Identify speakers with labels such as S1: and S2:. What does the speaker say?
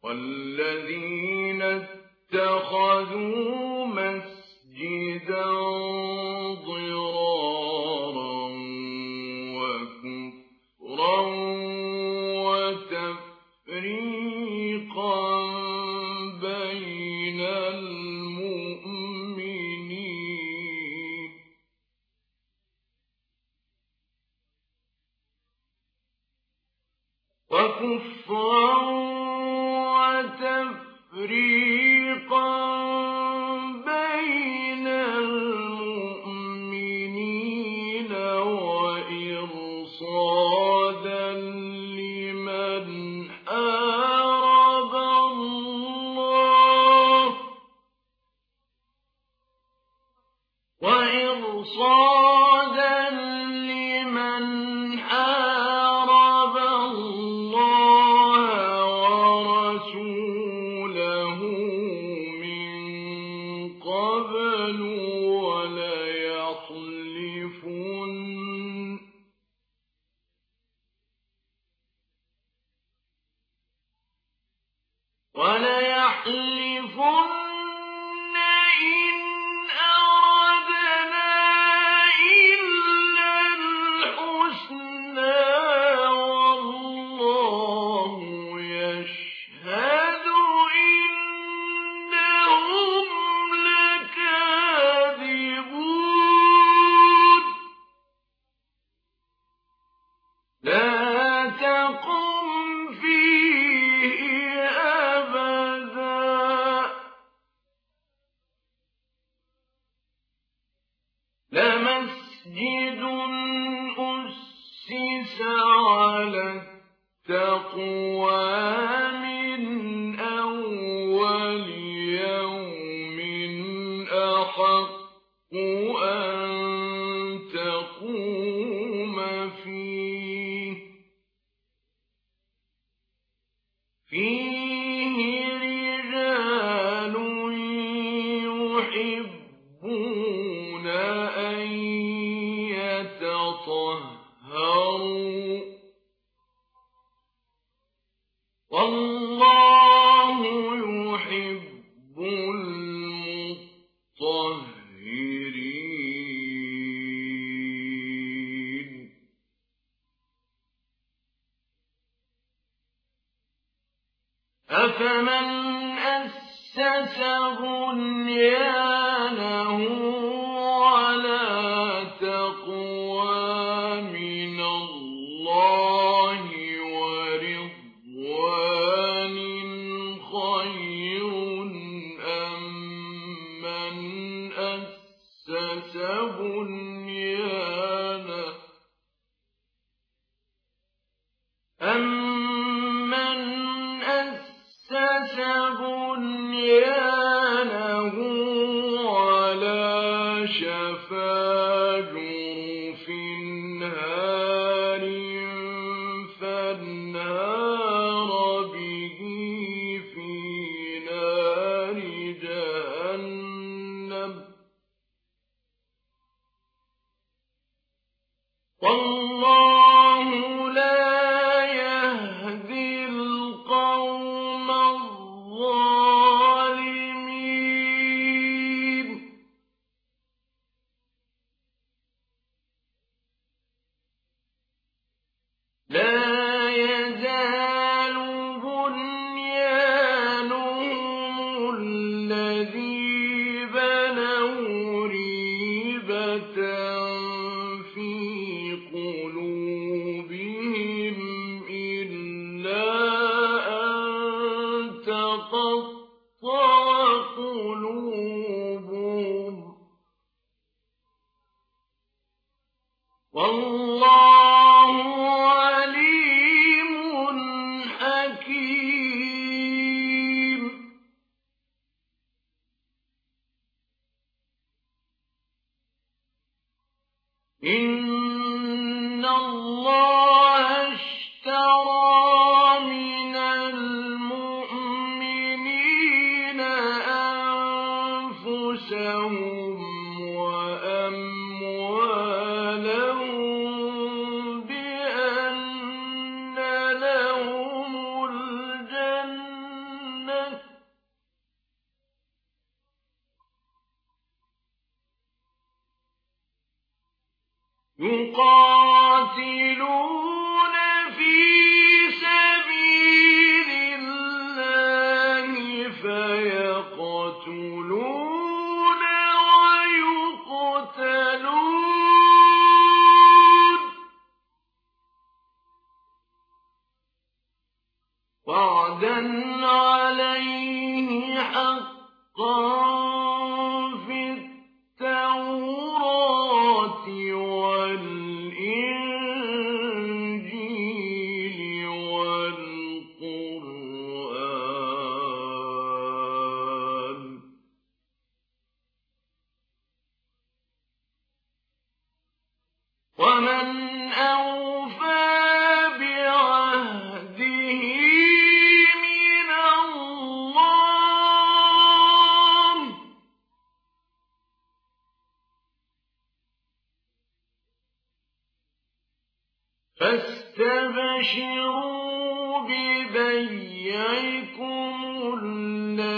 S1: والذين اتخذوا مسجدا ضرارا وكفرا وتفريقا بين المؤمنين وإرصادا لمن حارب الله ورسوله من قبل وليحلفن إن أردنا إلا الحسنى والله يشهد إنهم لكاذبون لا تقم فيه أبدا لمسجد أسس على التقوى من أول يوم أحق أن تقوم فيه رجال يحبون أن يتطهروا والله يحب المطهرين أفمن أسس بنيانه على تقوى من الله ورضوان خير أم من أسس بنيانه على شفا جرف هار فانهار به في نار جهنم والله لا يهدي القوم الظالمين لا يزال بنيانهم الذي بنوا ريبة في قلوبهم إلا أن تقطع قلوبهم والله عليم حكيم إن الله اشترى من المؤمنين أنفسهم وأموالهم بأن لهم الجنة يقاتلون في سبيل الله فيقتلون ويقتلون وعدا عليه حقا في التوراة والإنجيل والقرآن ومن أوفى بعهده من الله فاستبشروا ببيعكم الذي